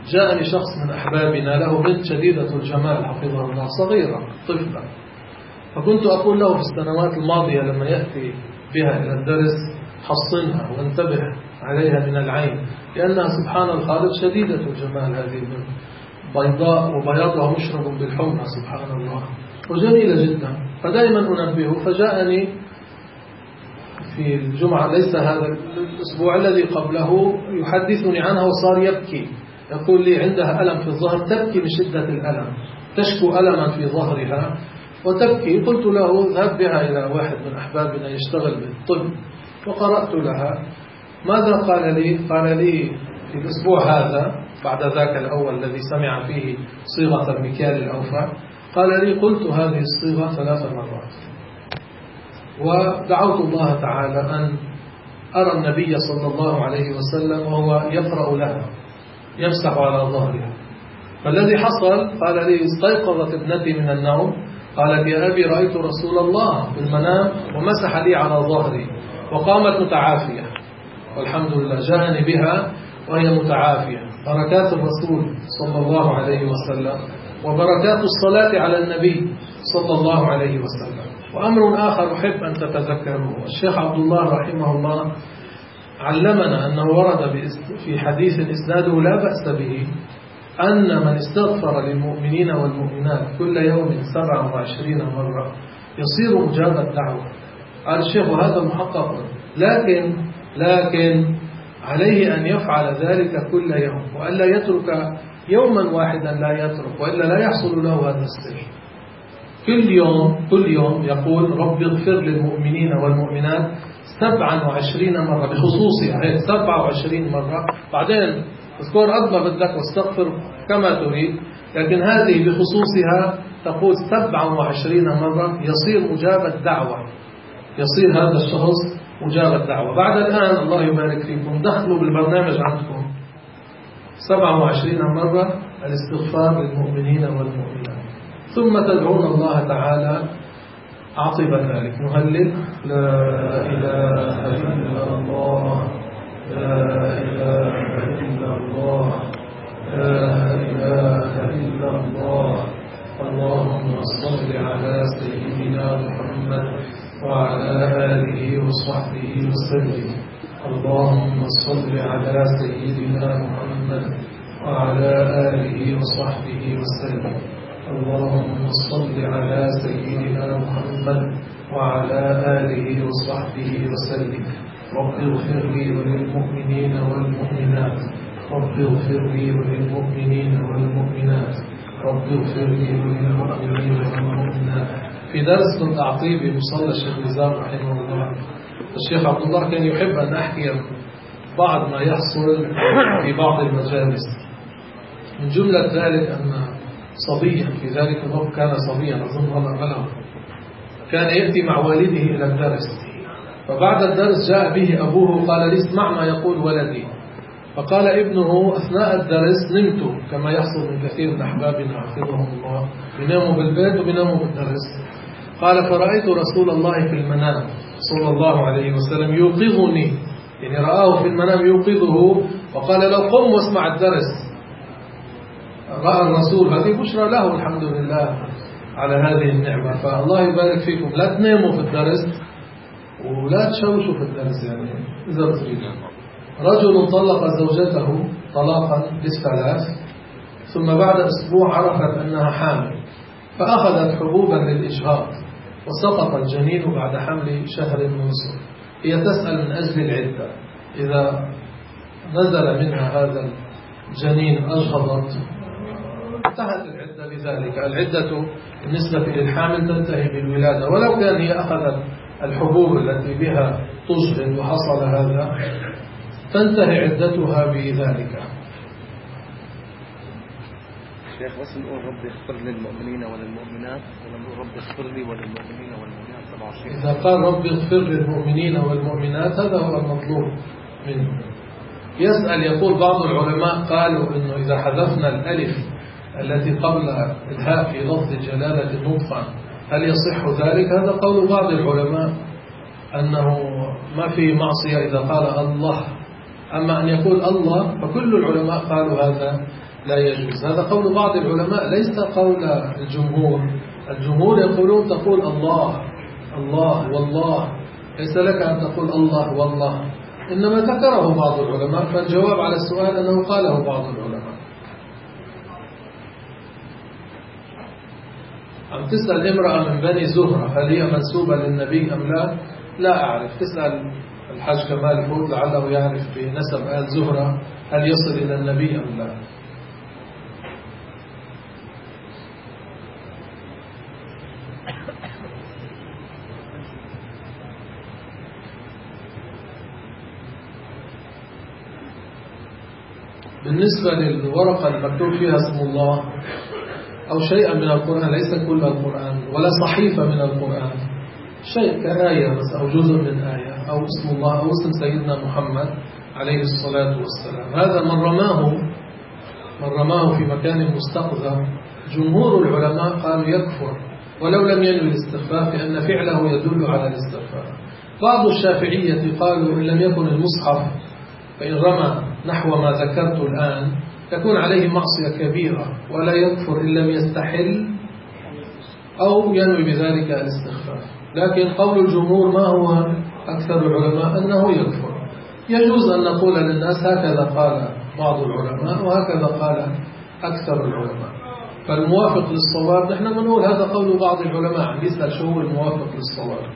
جاءني شخص من أحبابنا له بنت شديدة الجمال حفظها الله، صغيرة طفلة، فكنت أقول له في السنوات الماضية لما يأتي بها إلى الدرس: حصنها وانتبه عليها من العين، لأنها سبحان الخالق شديدة الجمال هذه البنت، بيضاء وبياضها مشرب بالحمى سبحان الله، وجميلة جدا. فدائما أنبهه. فجاءني في الجمعة، ليس هذا الأسبوع، الذي قبله، يحدثني عنها وصار يبكي، يقول لي عندها ألم في الظهر، تبكي من شدة الألم، تشكو ألما في ظهرها وتبكي. قلت له: اذهب بها إلى واحد من أحبابنا يشتغل بالطب. وقرأت لها. ماذا قال لي؟ قال لي في الأسبوع هذا بعد ذاك الأول الذي سمع فيه صيغة المكيال الأوفى، قال لي: قلت هذه الصيغة 3 مرات، ودعوت الله تعالى أن أرى النبي صلى الله عليه وسلم وهو يقرأ لها يمسح على ظهرها. فالذي حصل، قال لي: استيقظت ابنتي من النوم، قالت: يا أبي رأيت رسول الله في المنام ومسح لي على ظهري، وقامت متعافية والحمد لله، جاءني بها وهي متعافية. بركات الرسول صلى الله عليه وسلم وبركات الصلاة على النبي صلى الله عليه وسلم. وأمر آخر أحب أن تتذكروه: الشيخ عبد الله رحمه الله علمنا أنه ورد في حديث إسناده لا بأس به أن من استغفر للمؤمنين والمؤمنات كل يوم 27 مرة يصير مجاب الدعوة. قال الشيخ: وهذا محقق، لكن عليه أن يفعل ذلك كل يوم، وألا يترك يوما واحدا لا يترك، وإلا لا يحصل له هذا السر. كل يوم يقول: رب اغفر للمؤمنين والمؤمنات 27 مرة بخصوصها، هي 27 مرة. بعدين اذكر قد ما بدك واستغفر كما تريد، لكن هذه بخصوصها تقول 27 مرة يصير مجاب الدعوة، يصير هذا الشخص مجاب الدعوة. بعد الآن الله يبارك فيكم دخلوا بالبرنامج عندكم 27 مرة الاستغفار للمؤمنين والمؤمنات، ثم تدعون الله تعالى عقب ذلك. نهلل: لا إله إلا الله، لا إله إلا الله، لا إله إلا الله. اللهم صل على سيدنا محمد وعلى آله وصحبه وسلم. اللهم صل على سيدنا محمد وعلى آله وصحبه وسلم. اللهم صل على سيدنا محمد وعلى آله وصحبه وسلم. رب اغفر لي وللمؤمنين والمؤمنات، رب اغفر لي وللمؤمنين والمؤمنات، رب اغفر لي وللمؤمنين والمؤمنات. في درس كنت أعطيه بمصلى الشيخ نزار رحمه الله، الشيخ عبد الله كان يحب أن أحكي بعض ما يحصل في بعض المجالس. من جملة ذلك أن صبيا في ذلك الوقت، كان صبيا أظن والله بلغ، كان يأتي مع والده إلى الدرس، فبعد الدرس جاء به أبوه قال لي: اسمع ما يقول ولدي. فقال ابنه: أثناء الدرس نمت، كما يحصل من كثير من أحبابنا حفظهم الله، بيناموا بالبيت وبيناموا بالدرس. قال: فرأيت رسول الله في المنام صلى الله عليه وسلم يوقظني، يعني رآه في المنام يوقظه، وقال له: قم واسمع الدرس. رأى الرسول، هذه بشرى له الحمد لله على هذه النعمة. فالله يبارك فيكم، لا تناموا في الدرس ولا تشوشوا في الدرس. يعني إذا تريدون. رجل طلق زوجته طلاقا بالثلاث، ثم بعد أسبوع عرفت أنها حامل، فأخذت حبوبا للإجهاض، وسقط الجنين بعد حمل شهر ونصف. هي تسأل من أجل العدة، إذا نزل منها هذا الجنين أجهضت انتهت العدة بذلك. العدة بالنسبة للحامل تنتهي بالولادة، ولو كان هي أخذت الحبوب التي بها تجهض وحصل هذا تنتهي عدتها بذلك. شيخ بس نقول رب اغفر للمؤمنين وللمؤمنات، ولا نقول رب اغفر لي وللمؤمنين والمؤمنات 27؟ إذا قال رب اغفر للمؤمنين والمؤمنات هذا هو المطلوب منه. يسأل، يقول بعض العلماء قالوا إنه إذا حذفنا الألف التي قبل الهاء في لفظ جلالة نطقا هل يصح ذلك؟ هذا قول بعض العلماء أنه ما في معصية إذا قال الله، أما أن يقول الله فكل العلماء قالوا هذا لا يجوز. هذا قول بعض العلماء ليس قول الجمهور. الجمهور يقولون تقول الله الله والله، ليس لك أن تقول الله والله، إنما ذكره بعض العلماء، فالجواب على السؤال أنه قاله بعض العلماء. عم تسأل امرأة من بني زهرة هل هي منسوبة للنبي أم لا؟ لا أعرف، تسأل الحاج كمال فوت لعله يعرف بنسب آل زهرة هل يصل إلى النبي أم لا. بالنسبة للورقة المكتوب فيها اسم الله أو شيئا من القرآن، ليس كل القرآن ولا صحيفة من القرآن، شيء كآية بس أو جزء من آية أو اسم الله أو اسم سيدنا محمد عليه الصلاة والسلام، هذا من رماه في مكان مستقذر جمهور العلماء قالوا يكفر ولو لم ينوي الاستخفاف، لأن فعله يدل على الاستخفاف. بعض الشافعية قالوا إن لم يكن المصحف فإن رمى نحو ما ذكرت الآن يكون عليه معصية كبيرة ولا يكفر إن لم يستحل أو ينوي بذلك الاستخفاف. لكن قول الجمهور ما هو أكثر العلماء أنه يكفر. يجوز أن نقول للناس هكذا قال بعض العلماء وهكذا قال أكثر العلماء، فالموافق للصواب نحن بنقول هذا قول بعض العلماء. عم يسأل شو هو الموافق للصواب.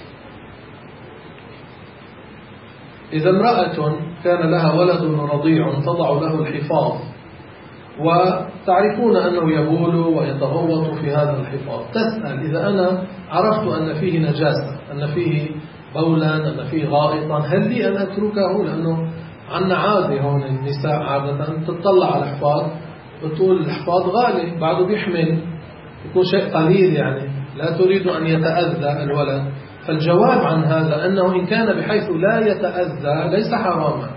إذا امرأة كان لها ولد رضيع تضع له الحفاظ وتعرفون أنه يبول ويتغوط في هذا الحفاظ، تسأل إذا أنا عرفت أن فيه نجاسة، أن فيه بولا، أن فيه غائطا، هل لي أن أتركه؟ لأنه عنا عادة هون النساء عادة تطلع على الحفاظ بتقول الحفاظ غالي بعده بيحمل، يكون شيء قليل يعني لا تريد أن يتأذى الولد. فالجواب عن هذا أنه إن كان بحيث لا يتأذى ليس حراما.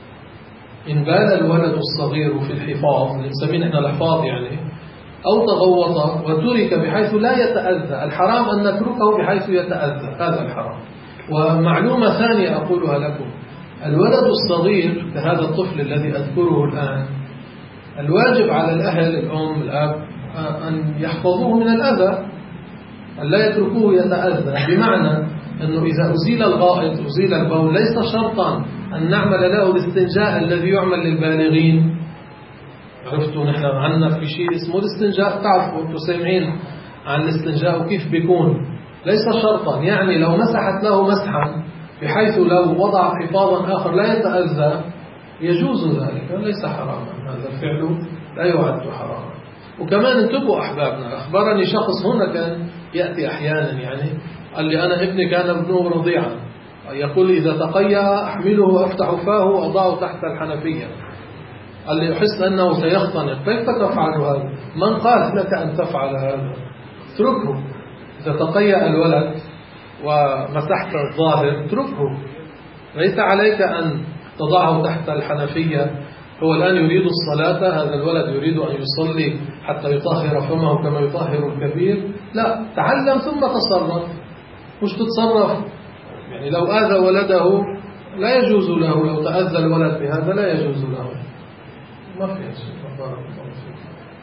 إن بال الولد الصغير في الحفاظ اللي نسميه نحن الحفاظ يعني أو تغوط وترك بحيث لا يتأذى، الحرام أن نتركه بحيث يتأذى، هذا الحرام. ومعلومة ثانية أقولها لكم، الولد الصغير كهذا الطفل الذي أذكره الآن الواجب على الأهل الأم الأب أن يحفظوه من الأذى، أن لا يتركوه يتأذى، بمعنى أنه إذا أزيل الغائط أزيل البول ليس شرطا أن نعمل له الاستنجاء الذي يعمل للبالغين. عرفتوا نحن عنا في شيء اسمه الاستنجاء، تعرفوا أنتم سامعين عن الاستنجاء وكيف بيكون، ليس شرطا، يعني لو مسحت له مسحا بحيث لو وضع حفاظا آخر لا يتأذى يجوز ذلك، ليس حراما، هذا الفعل لا يعد حراما. وكمان انتبهوا أحبابنا، أخبرني شخص هنا كان يأتي أحيانا يعني قال لي أنا ابني كان ابنه رضيعا يقول إذا تقيأ أحمله وأفتح فاه وأضعه تحت الحنفية، قال لي أحس أنه سيختنق، كيف تفعل هذا؟ من قال لك أن تفعل هذا؟ اتركه، إذا تقيأ الولد ومسحت الظاهر اتركه، ليس عليك أن تضعه تحت الحنفية. هو الآن يريد الصلاة، هذا الولد يريد أن يصلي حتى يطهر فمه كما يطهر الكبير، لا، تعلم ثم تصرف، مش تتصرف يعني لو آذى ولده لا يجوز له، لو تأذى الولد بهذا لا يجوز له، ما في شيء. بارك الله فيك.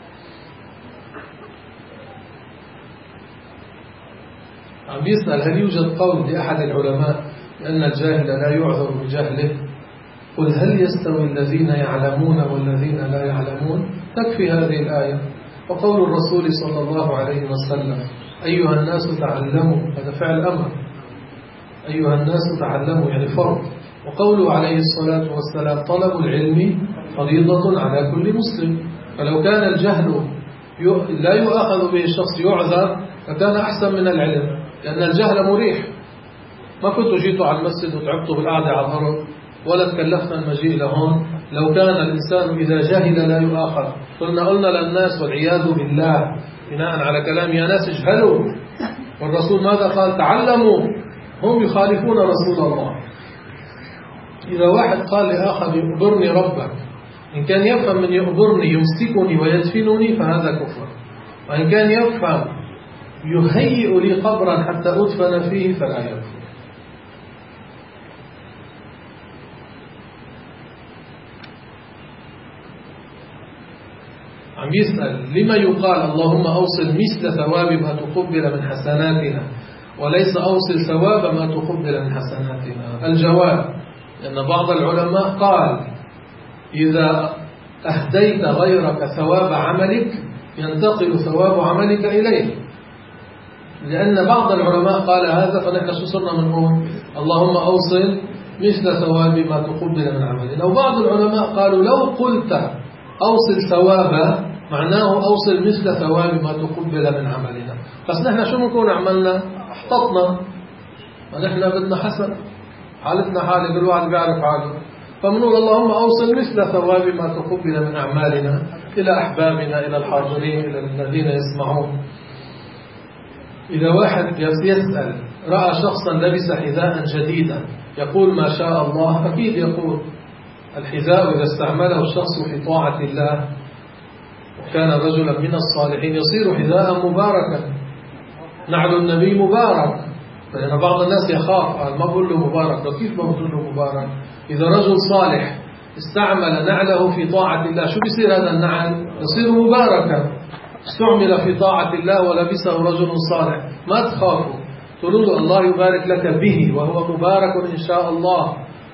عم يسأل هل يوجد قول لأحد العلماء بأن الجاهل لا يعذر بجهله؟ قل هل يستوي الذين يعلمون والذين لا يعلمون؟ تكفي هذه الآية. وقول الرسول صلى الله عليه وسلم أيها الناس تعلموا، هذا فعل أمر، أيها الناس تعلموا يعني فرض. وقوله عليه الصلاة والسلام طلب العلم فريضة على كل مسلم، فلو كان الجهل لا يؤاخذ به الشخص يعذر فكان أحسن من العلم، لأن الجهل مريح. ما كنت جيت على المسجد وتعبت بالقعدة على الأرض ولا تكلفنا المجيء لهون. لو كان الإنسان إذا جهل لا يؤاخذ قلنا للناس والعياذ بالله بناء على كلام يا ناس اجهلوا، والرسول ماذا قال؟ تعلموا. هم يخالفون رسول الله. إذا واحد قال لآخر يخبرني ربك، إن كان يفهم من يخبرني يمسكني ويدفنني فهذا كفر، وإن كان يفهم يهيئ لي قبرا حتى أدفن فيه فلا يكفر. عم يسأل لما يقال اللهم أوصل مثل ثواب ما تقبل من حسناتنا وليس أوصل ثواب ما تقبل من حسناتنا؟ الجواب لأن بعض العلماء قال إذا أهديت غيرك ثواب عملك ينتقل ثواب عملك إليه، لأن بعض العلماء قال هذا، فنحن شو صرنا منقول اللهم أوصل مثل ثواب ما تقبل من عملنا. وبعض العلماء قالوا لو قلت أوصل ثواب معناه أوصل مثل ثواب ما تقبل من عملنا، بس نحن شو بنكون عملنا؟ احتطنا، ونحن بدنا حسن، حالتنا حالة، كل واحد بيعرف حاله، فمنقول اللهم أوصل مثل ثواب ما تقبل من أعمالنا إلى أحبابنا، إلى الحاضرين، إلى الذين يسمعون. إذا واحد يسأل رأى شخصا لبس حذاء جديدا يقول ما شاء الله؟ أكيد يقول. الحذاء إذا استعمله الشخص في طاعة الله وكان رجلا من الصالحين يصير حذاء مباركا. نعل النبي مبارك، لأن بعض الناس يخاف ما بقول له مبارك، وكيف ما بقول له مبارك؟ إذا رجل صالح استعمل نعله في طاعة الله شو بيصير هذا النعل؟ يصير مباركا. استعمل في طاعة الله ولبسه رجل صالح، ما تخافوا، تقولوا له الله يبارك لك به وهو مبارك إن شاء الله.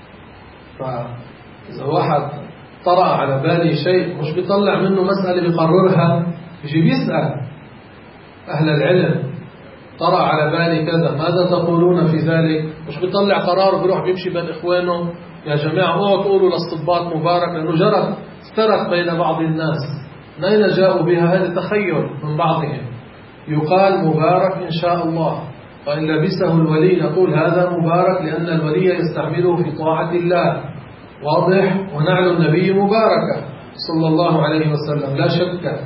فإذا واحد طرأ على بالي شيء مش بيطلع منه مسألة بيقررها، بيجي بيسأل أهل العلم طرأ على بالي كذا ماذا تقولون في ذلك؟ مش بيطلع قرار بيروح بيمشي بين إخوانه يا جماعة اوعوا تقولوا للصباط مبارك، لأنه جرت استرت بين بعض الناس. من أين جاءوا بها؟ هذا تخيل من بعضهم. يقال مبارك إن شاء الله، وإن لبسه الولي نقول هذا مبارك لأن الولي يستعمله في طاعة الله، واضح؟ ونعل النبي مباركة صلى الله عليه وسلم لا شك.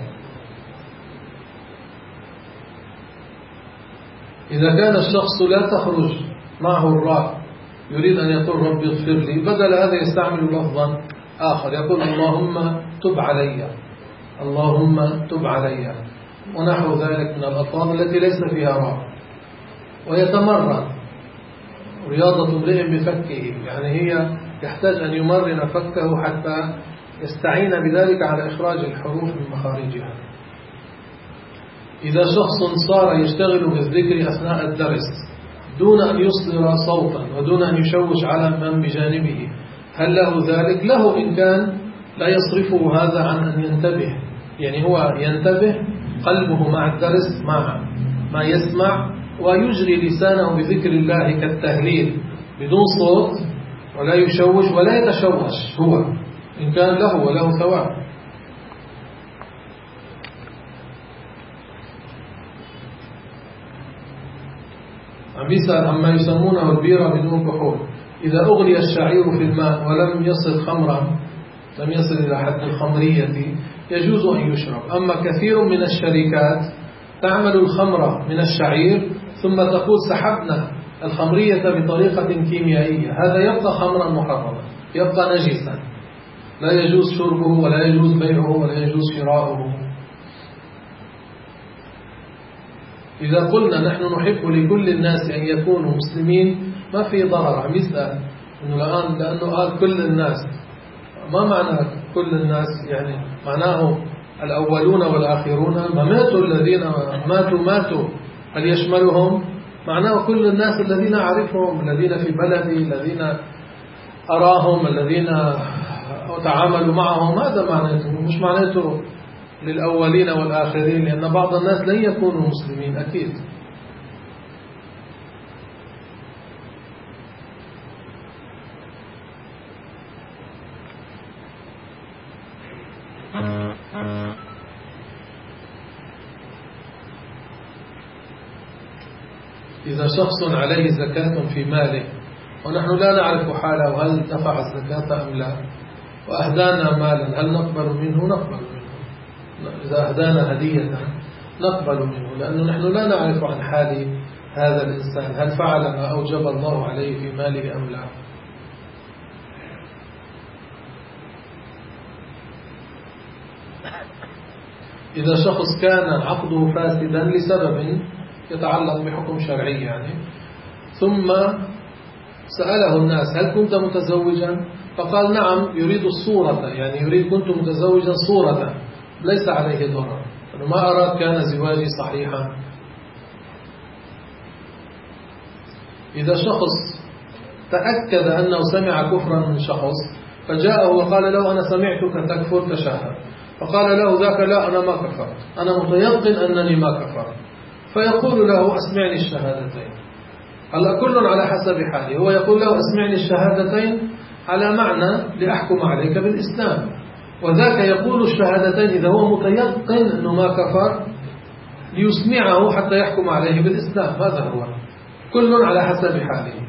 إذا كان الشخص لا تخرج معه الراء يريد أن يقول ربي اغفر لي، بدل هذا يستعمل لفظا آخر يقول اللهم تب علي، اللهم تب علي، ونحو ذلك من الألفاظ التي ليس فيها راء. ويتمرن رياضة امرئ بفكه، يعني هي يحتاج أن يمرن فكه حتى يستعين بذلك على إخراج الحروف من مخارجها. إذا شخص صار يشتغل بالذكر أثناء الدرس دون أن يصدر صوتا ودون أن يشوش على من بجانبه، هل له ذلك؟ له إن كان لا يصرفه هذا عن أن ينتبه، يعني هو ينتبه قلبه مع الدرس مع ما يسمع، ويجري لسانه بذكر الله كالتهليل بدون صوت، ولا يشوش ولا يتشوش هو، إن كان له وله ثواب. عم بيسأل عما يسمونه البيرة بدون كحول. إذا أغلي الشعير في الماء ولم يصل خمرا، لم يصل إلى حد الخمرية، يجوز أن يشرب. أما كثير من الشركات تعمل الخمر من الشعير ثم تقول سحبنا الخمرية بطريقة كيميائية، هذا يبقى خمرا محرما، يبقى نجسا، لا يجوز شربه ولا يجوز بيعه ولا يجوز شراؤه. إذا قلنا نحن نحب لكل الناس أن يكونوا مسلمين ما في ضرر. عم يسأل إنه الآن لأنه قال كل الناس، ما معنى كل الناس؟ يعني معناه الأولون والآخرون، ما ماتوا الذين ماتوا هل يشملهم؟ معناه كل الناس الذين أعرفهم، الذين في بلدي، الذين أراهم، الذين أتعامل معهم، هذا معناته، مش معناته للأولين والآخرين، لأن بعض الناس لن يكونوا مسلمين أكيد. إذا شخص عليه زكاة في ماله ونحن لا نعرف حاله هل دفع الزكاة أم لا، وأهدانا مالا، هل نقبل منه؟ نقبل منه. إذا أهدانا هدية نقبل منه، لأنه نحن لا نعرف عن حال هذا الإنسان هل فعل ما أوجب الله عليه في ماله أم لا. إذا شخص كان عقده فاسدا لسبب يتعلق بحكم شرعي يعني، ثم سأله الناس هل كنت متزوجا؟ فقال نعم، يريد الصورة، يعني يريد كنت متزوجا صورة، ليس عليه ضرر. أنا ما أراد كان زواجي صحيحا. إذا شخص تأكد أنه سمع كفرا من شخص فجاءه وقال له أنا سمعتك تكفر تشهد، فقال له ذاك لا أنا ما كفرت، أنا متيقن أنني ما كفرت، فيقول له أسمعني الشهادتين. هلا كل على حسب حاله، هو يقول له أسمعني الشهادتين على معنى لأحكم عليك بالإسلام، وذاك يقول الشهادتين إذا هو متيقن أنه ما كفر ليسمعه حتى يحكم عليه بالإسلام. هذا هو، كل على حسب حاله.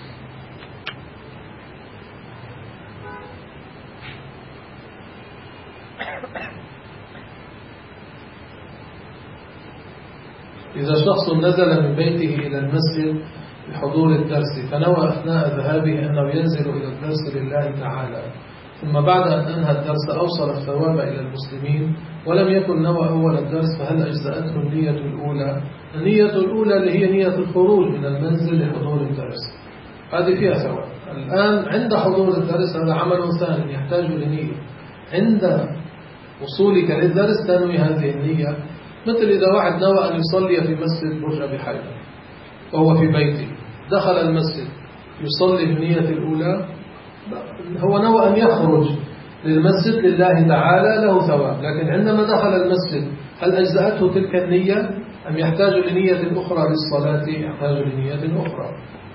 إذا شخص نزل من بيته إلى المسجد لحضور الدرس فنوى أثناء ذهابه أنه ينزل إلى الدرس لله تعالى، ثم بعد أن أنهى الدرس أوصل الثواب إلى المسلمين ولم يكن نوى أول الدرس، فهل أجزأته النية الأولى؟ النية الأولى اللي هي نية الخروج من المنزل لحضور الدرس هذه فيها ثواب. الآن عند حضور الدرس هذا عمل ثاني يحتاج لنية. عند وصولك للدرس تنوي هذه النية، مثل إذا واحد نوى أن يصلي في مسجد برج أبي حيدر وهو في بيته، دخل المسجد يصلي بالنية الأولى، هو نوى أن يخرج للمسجد لله تعالى له ثواب، لكن عندما دخل المسجد هل أجزأته تلك النية أم يحتاج لنية أخرى للصلاة؟ يحتاج لنية أخرى.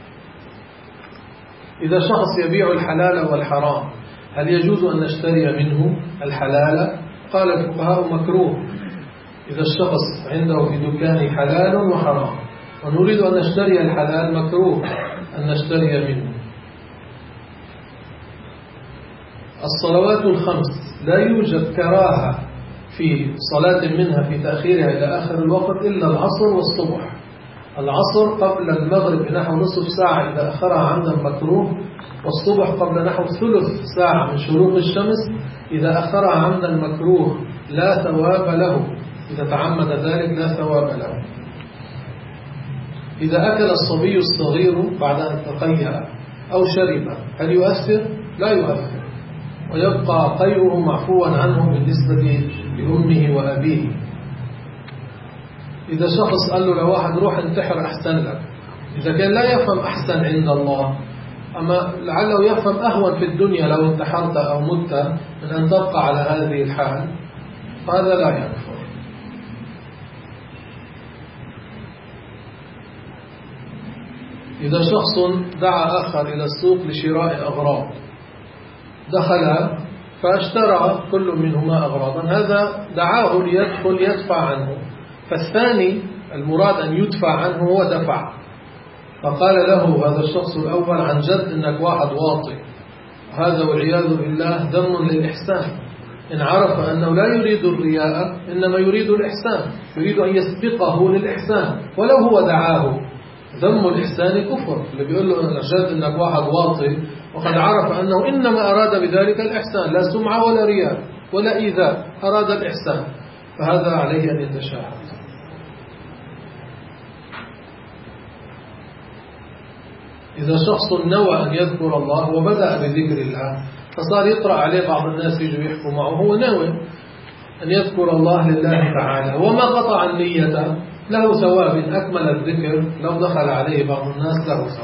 إذا شخص يبيع الحلال والحرام هل يجوز أن نشتري منه الحلال؟ قال الفقهاء مكروه. إذا الشخص عنده في دكان حلال وحرام ونريد أن نشتري الحلال مكروه أن نشتري منه. الصلوات الخمس لا يوجد كراهة في صلاة منها في تأخيرها إلى آخر الوقت إلا العصر والصبح. العصر قبل المغرب بنحو نصف ساعة إذا أخرها عمدا مكروه، والصبح قبل نحو ثلث ساعة من شروق الشمس إذا أخرها عمدا مكروه لا ثواب له، إذا تعمد ذلك لا ثواب له. إذا أكل الصبي الصغير بعد أن تقيأ أو شرب هل يؤثر؟ لا يؤثر، ويبقى قيئه معفوا عنه بالنسبة لأمه وأبيه. إذا شخص قال له لواحد روح انتحر أحسن لك، إذا كان لا يفهم أحسن عند الله، أما لعله يفهم أهون في الدنيا لو انتحرت أو مت من أن تبقى على هذه الحال، فهذا لا يكفر. إذا شخص دعا آخر إلى السوق لشراء أغراض، دخل فاشترى كل منهما أغراضا، هذا دعاه ليدخل يدفع عنه، فالثاني المراد أن يدفع عنه هو دفع، فقال له هذا الشخص الأول عن جد إنك واحد واطي، هذا والعياذ بالله ذم للإحسان. إن عرف أنه لا يريد الرياء إنما يريد الإحسان، يريد أن يسبقه للإحسان ولو هو دعاه. ذم الإحسان كفر، اللي بيقول له عن جد إنك واحد واطي وقد عرف أنه إنما أراد بذلك الإحسان، لا سمعة ولا رياء ولا إيذاء، أراد الإحسان، فهذا عليه أن يتشاهد. إذا شخص نوى أن يذكر الله وبدأ بذكر الله فصار يقرأ عليه بعض الناس يجوا يحكوا معه، هو نوى أن يذكر الله لله تعالى وما قطع النية له ثواب، أكمل الذكر لو دخل عليه بعض الناس له ثواب.